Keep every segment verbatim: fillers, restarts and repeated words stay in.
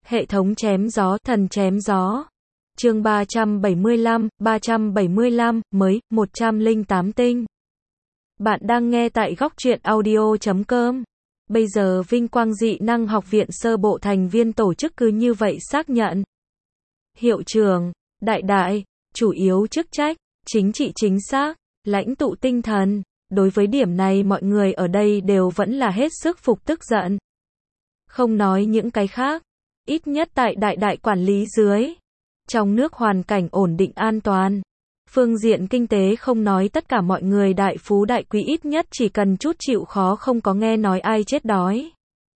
Hệ thống chém gió, thần chém gió. Chương ba trăm bảy mươi lăm, ba trăm bảy mươi lăm, mới, một trăm lẻ tám tinh. Bạn đang nghe tại góc truyện audio chấm com. Bây giờ Vinh Quang Dị Năng Học viện sơ bộ thành viên tổ chức cứ như vậy xác nhận. Hiệu trưởng, đại đại, chủ yếu chức trách, chính trị chính xác, lãnh tụ tinh thần. Đối với điểm này mọi người ở đây đều vẫn là hết sức phục tức giận. Không nói những cái khác, ít nhất tại đại đại quản lý dưới. Trong nước hoàn cảnh ổn định an toàn. Phương diện kinh tế không nói tất cả mọi người đại phú đại quý ít nhất chỉ cần chút chịu khó không có nghe nói ai chết đói.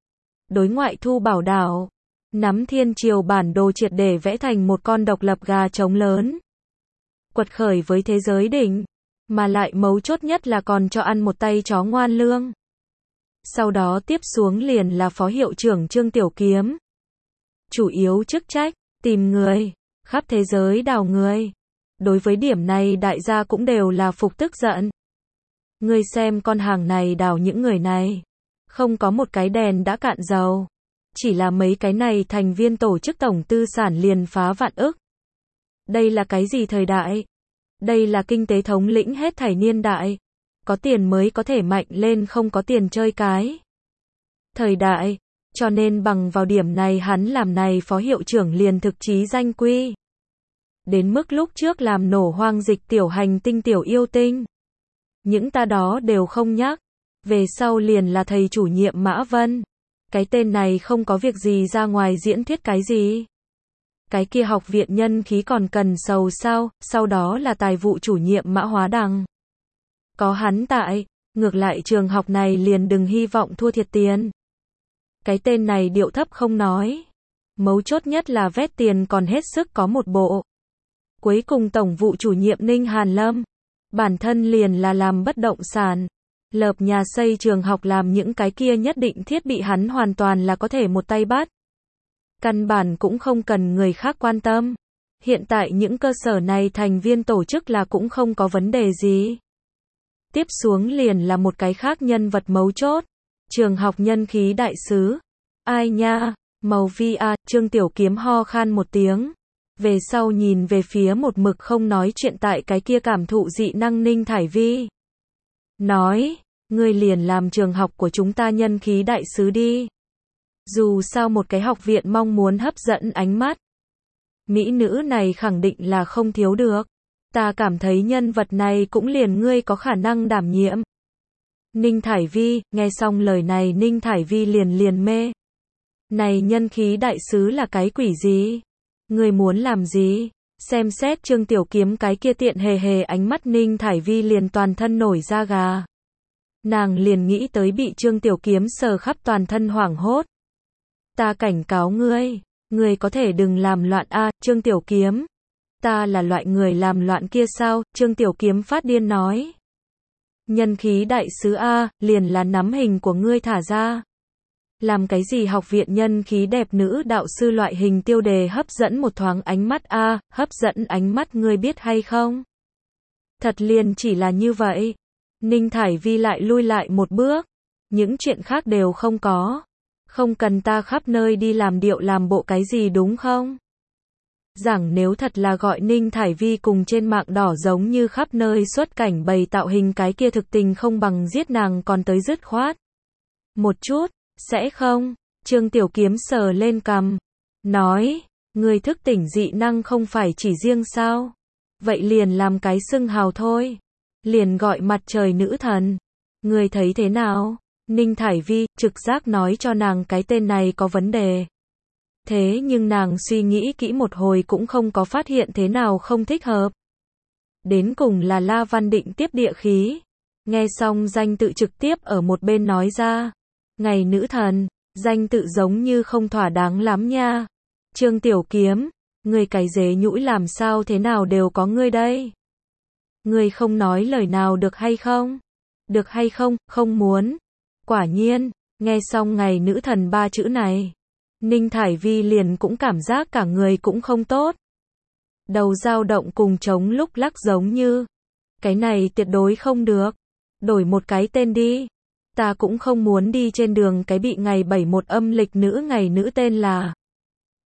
Đối ngoại thu bảo đảo. Nắm thiên triều bản đồ triệt để vẽ thành một con độc lập gà trống lớn. Quật khởi với thế giới đỉnh. Mà lại mấu chốt nhất là còn cho ăn một tay chó ngoan lương. Sau đó tiếp xuống liền là phó hiệu trưởng Trương Tiểu Kiếm. Chủ yếu chức trách, tìm người, khắp thế giới đào người. Đối với điểm này đại gia cũng đều là phục tức giận. Ngươi xem con hàng này đào những người này. Không có một cái đèn đã cạn dầu. Chỉ là mấy cái này thành viên tổ chức tổng tư sản liền phá vạn ức. Đây là cái gì thời đại? Đây là kinh tế thống lĩnh hết thảy niên đại. Có tiền mới có thể mạnh lên, không có tiền chơi cái thời đại. Cho nên bằng vào điểm này hắn làm này phó hiệu trưởng liền thực chí danh quy. Đến mức lúc trước làm nổ hoang dịch tiểu hành tinh tiểu yêu tinh. Những ta đó đều không nhắc. Về sau liền là thầy chủ nhiệm Mã Vân. Cái tên này không có việc gì ra ngoài diễn thuyết cái gì. Cái kia học viện nhân khí còn cần sầu sao, sau đó là tài vụ chủ nhiệm Mã Hóa Đằng. Có hắn tại, ngược lại trường học này liền đừng hy vọng thua thiệt tiền. Cái tên này điệu thấp không nói. Mấu chốt nhất là vét tiền còn hết sức có một bộ. Cuối cùng tổng vụ chủ nhiệm Ninh Hàn Lâm. Bản thân liền là làm bất động sản. Lợp nhà xây trường học làm những cái kia nhất định thiết bị hắn hoàn toàn là có thể một tay bắt. Căn bản cũng không cần người khác quan tâm. Hiện tại những cơ sở này thành viên tổ chức là cũng không có vấn đề gì. Tiếp xuống liền là một cái khác nhân vật mấu chốt. Trường học nhân khí đại sứ. Ai nha, màu vi a, Trương Tiểu Kiếm ho khan một tiếng. Về sau nhìn về phía một mực không nói chuyện tại cái kia cảm thụ dị năng Ninh Thải Vi. Nói, ngươi liền làm trường học của chúng ta nhân khí đại sứ đi. Dù sao một cái học viện mong muốn hấp dẫn ánh mắt. Mỹ nữ này khẳng định là không thiếu được. Ta cảm thấy nhân vật này cũng liền ngươi có khả năng đảm nhiệm. Ninh Thải Vi, nghe xong lời này Ninh Thải Vi liền liền mê. Này nhân khí đại sứ là cái quỷ gì? Ngươi muốn làm gì? Xem xét Trương Tiểu Kiếm cái kia tiện hề hề ánh mắt Ninh Thải Vi liền toàn thân nổi da gà. Nàng liền nghĩ tới bị Trương Tiểu Kiếm sờ khắp toàn thân hoảng hốt. Ta cảnh cáo ngươi, ngươi có thể đừng làm loạn a, Trương Tiểu Kiếm. Ta là loại người làm loạn kia sao? Trương Tiểu Kiếm phát điên nói. Nhân khí đại sứ a, liền là nắm hình của ngươi thả ra. Làm cái gì học viện nhân khí đẹp nữ đạo sư loại hình tiêu đề hấp dẫn một thoáng ánh mắt a, hấp dẫn ánh mắt ngươi biết hay không? Thật liền chỉ là như vậy. Ninh Thải Vi lại lui lại một bước. Những chuyện khác đều không có. Không cần ta khắp nơi đi làm điệu làm bộ cái gì đúng không? Rằng nếu thật là gọi Ninh Thải Vi cùng trên mạng đỏ giống như khắp nơi xuất cảnh bày tạo hình cái kia thực tình không bằng giết nàng còn tới dứt khoát. Một chút, sẽ không? Trương Tiểu Kiếm sờ lên cằm. Nói, người thức tỉnh dị năng không phải chỉ riêng sao? Vậy liền làm cái xưng hào thôi. Liền gọi mặt trời nữ thần. Người thấy thế nào? Ninh Thải Vi, trực giác nói cho nàng cái tên này có vấn đề. Thế nhưng nàng suy nghĩ kỹ một hồi cũng không có phát hiện thế nào không thích hợp. Đến cùng là La Văn Định tiếp địa khí. Nghe xong danh tự trực tiếp ở một bên nói ra. Ngày nữ thần, danh tự giống như không thỏa đáng lắm nha. Trương Tiểu Kiếm, ngươi cái dế nhũi làm sao thế nào đều có ngươi đây. Ngươi không nói lời nào được hay không? Được hay không? Không muốn. Quả nhiên, nghe xong ngày nữ thần ba chữ này. Ninh Thải Vi liền cũng cảm giác cả người cũng không tốt. Đầu dao động cùng trống lúc lắc giống như. Cái này tuyệt đối không được. Đổi một cái tên đi. Ta cũng không muốn đi trên đường cái bị ngày bảy một âm lịch nữ ngày nữ tên là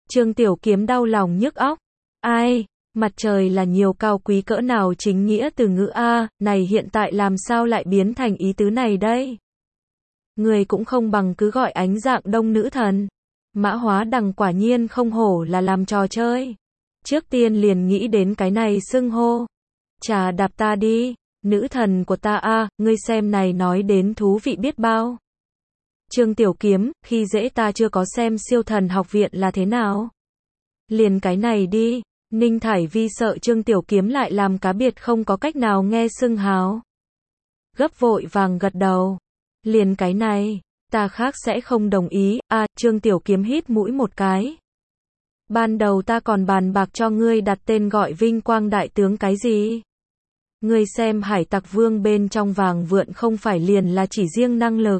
Trương Tiểu Kiếm đau lòng nhức óc. Ai, mặt trời là nhiều cao quý cỡ nào chính nghĩa từ ngữ a, này hiện tại làm sao lại biến thành ý tứ này đây? Người cũng không bằng cứ gọi ánh dạng đông nữ thần. Mã Hóa Đằng quả nhiên không hổ là làm trò chơi. Trước tiên liền nghĩ đến cái này xưng hô. Chà đạp ta đi, nữ thần của ta a, ngươi xem này nói đến thú vị biết bao. Trương Tiểu Kiếm, khi dễ ta chưa có xem siêu thần học viện là thế nào? Liền cái này đi. Ninh Thải Vi sợ Trương Tiểu Kiếm lại làm cá biệt không có cách nào nghe xưng hào. Gấp vội vàng gật đầu. Liền cái này, ta khác sẽ không đồng ý. À, Trương Tiểu Kiếm hít mũi một cái. Ban đầu ta còn bàn bạc cho ngươi đặt tên gọi Vinh Quang Đại Tướng cái gì? Ngươi xem Hải Tặc Vương bên trong vàng vượn không phải liền là chỉ riêng năng lực.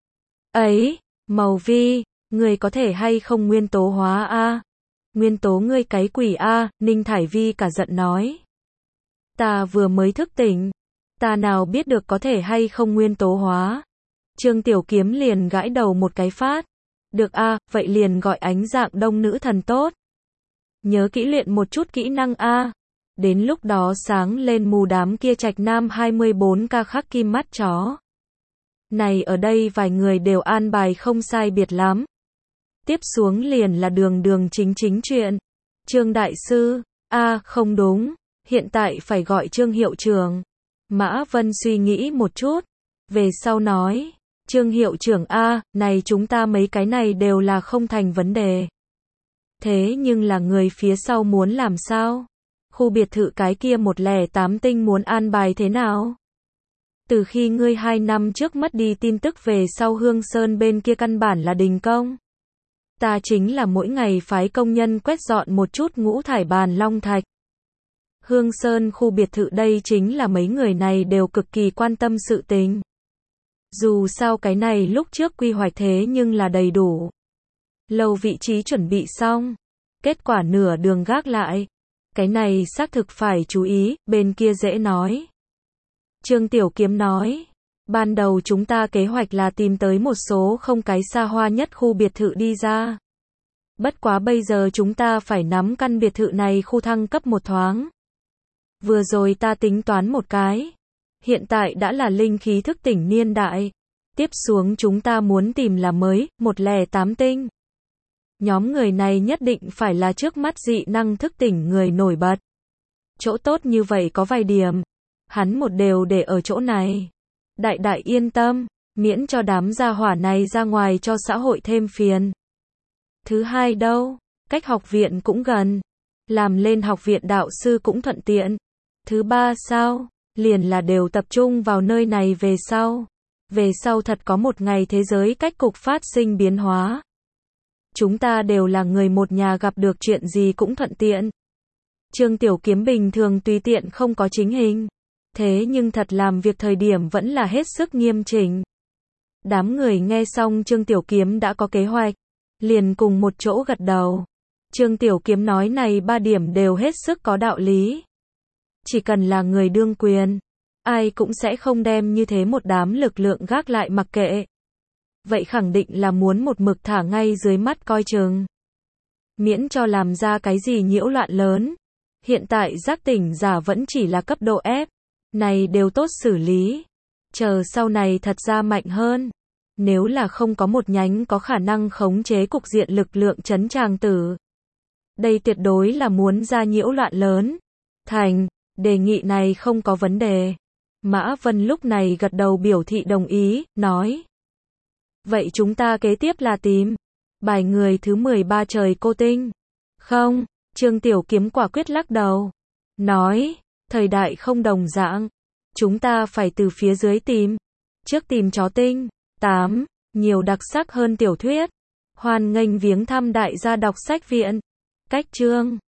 Ấy, Màu Vi, ngươi có thể hay không nguyên tố hóa a? Nguyên tố ngươi cái quỷ a, Ninh Thải Vi cả giận nói. Ta vừa mới thức tỉnh, ta nào biết được có thể hay không nguyên tố hóa. Trương Tiểu Kiếm liền gãi đầu một cái phát. Được a, vậy liền gọi ánh dạng đông nữ thần tốt. Nhớ kỹ luyện một chút kỹ năng a. Đến lúc đó sáng lên mù đám kia Trạch Nam hai mươi bốn ca khắc kim mắt chó. Này ở đây vài người đều an bài không sai biệt lắm. Tiếp xuống liền là đường đường chính chính chuyện. Trương Đại Sư, a không đúng, hiện tại phải gọi Trương Hiệu Trưởng. Mã Vân suy nghĩ một chút, về sau nói, Trương Hiệu Trưởng a, này chúng ta mấy cái này đều là không thành vấn đề. Thế nhưng là người phía sau muốn làm sao? Khu biệt thự cái kia một lẻ tám tinh muốn an bài thế nào? Từ khi ngươi hai năm trước mất đi tin tức về sau Hương Sơn bên kia căn bản là đình công. Ta chính là mỗi ngày phái công nhân quét dọn một chút ngũ thải bàn long thạch. Hương Sơn khu biệt thự đây chính là mấy người này đều cực kỳ quan tâm sự tình. Dù sao cái này lúc trước quy hoạch thế nhưng là đầy đủ. Lầu vị trí chuẩn bị xong. Kết quả nửa đường gác lại. Cái này xác thực phải chú ý, bên kia dễ nói. Trương Tiểu Kiếm nói. Ban đầu chúng ta kế hoạch là tìm tới một số không cái xa hoa nhất khu biệt thự đi ra. Bất quá bây giờ chúng ta phải nắm căn biệt thự này khu thăng cấp một thoáng. Vừa rồi ta tính toán một cái. Hiện tại đã là linh khí thức tỉnh niên đại. Tiếp xuống chúng ta muốn tìm là mới, một lẻ tám tinh. Nhóm người này nhất định phải là trước mắt dị năng thức tỉnh người nổi bật. Chỗ tốt như vậy có vài điểm. Hắn một đều để ở chỗ này. Đại đại yên tâm, miễn cho đám gia hỏa này ra ngoài cho xã hội thêm phiền. Thứ hai đâu, cách học viện cũng gần. Làm lên học viện đạo sư cũng thuận tiện. Thứ ba sao, liền là đều tập trung vào nơi này về sau. Về sau thật có một ngày thế giới cách cục phát sinh biến hóa. Chúng ta đều là người một nhà gặp được chuyện gì cũng thuận tiện. Trương Tiểu Kiếm bình thường tùy tiện không có chính hình. Thế nhưng thật làm việc thời điểm vẫn là hết sức nghiêm chỉnh. Đám người nghe xong Trương Tiểu Kiếm đã có kế hoạch. Liền cùng một chỗ gật đầu. Trương Tiểu Kiếm nói này ba điểm đều hết sức có đạo lý. Chỉ cần là người đương quyền, ai cũng sẽ không đem như thế một đám lực lượng gác lại mặc kệ. Vậy khẳng định là muốn một mực thả ngay dưới mắt coi chừng. Miễn cho làm ra cái gì nhiễu loạn lớn. Hiện tại giác tỉnh giả vẫn chỉ là cấp độ F. Này đều tốt xử lý. Chờ sau này thật ra mạnh hơn. Nếu là không có một nhánh có khả năng khống chế cục diện lực lượng trấn tràng tử. Đây tuyệt đối là muốn ra nhiễu loạn lớn. Thành, đề nghị này không có vấn đề. Mã Vân lúc này gật đầu biểu thị đồng ý, nói. Vậy chúng ta kế tiếp là tìm bài người thứ mười ba trời cô tinh. Không, Trương Tiểu Kiếm quả quyết lắc đầu. Nói, thời đại không đồng dạng. Chúng ta phải từ phía dưới tìm. Trước tìm chó tinh. tám. Nhiều đặc sắc hơn tiểu thuyết. Hoan nghênh viếng thăm đại gia đọc sách viện. Cách chương